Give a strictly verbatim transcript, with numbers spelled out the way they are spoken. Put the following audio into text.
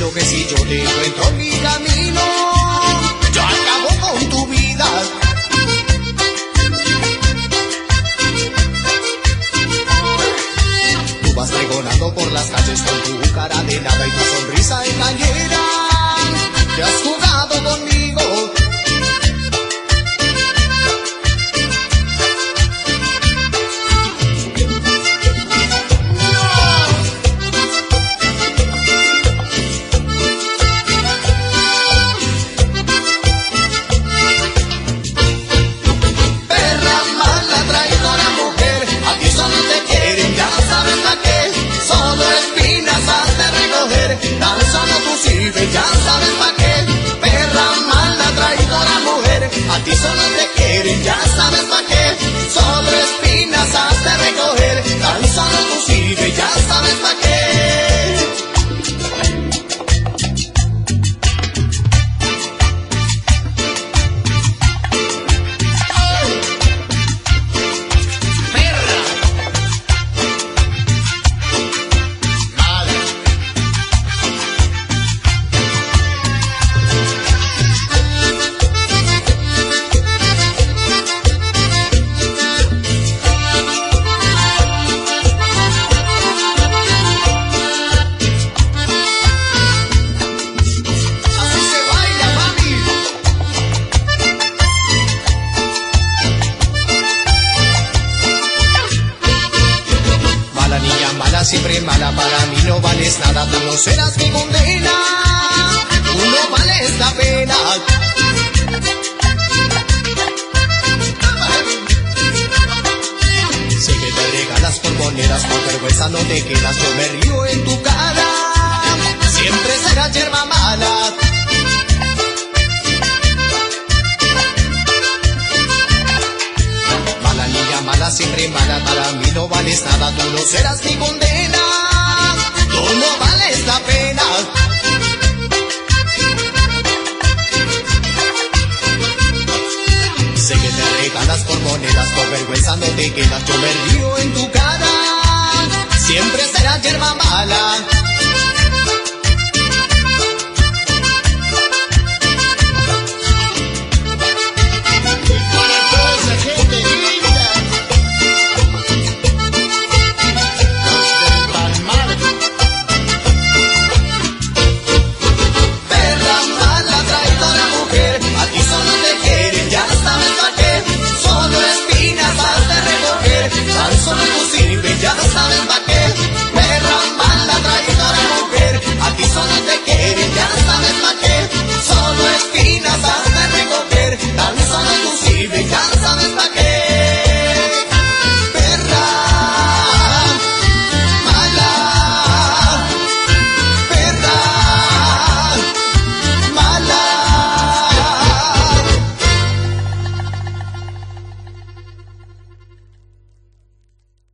lo que si yo te encuentro en mi camino, yo acabo con tu vida. Tú vas pregonando por las calles con tu cara de nada y tu sonrisa engañera. Te has jugado conmigo. Tan solo tú sirves, ya sabes pa' qué. Perra mala, traidora mujer, a ti solo te quieren, ya sabes pa' qué. Solo espinas has de recoger. Tan solo tú sirves, ya sabes pa' qué. Siempre mala, para mí no vales nada, tú no serás mi condena, tú no vales la pena. Sé que te regalas por monedas, por vergüenza no te quedas, yo me río en tu cara, siempre serás yerba mala. Mala niña, mala, siempre mala, para mí no vales nada, tú no serás mi condena, tú no vales la pena. Sé que te regalas por monedas, por vergüenza no te quedas, yo me río en tu cara, siempre serás yerba mala.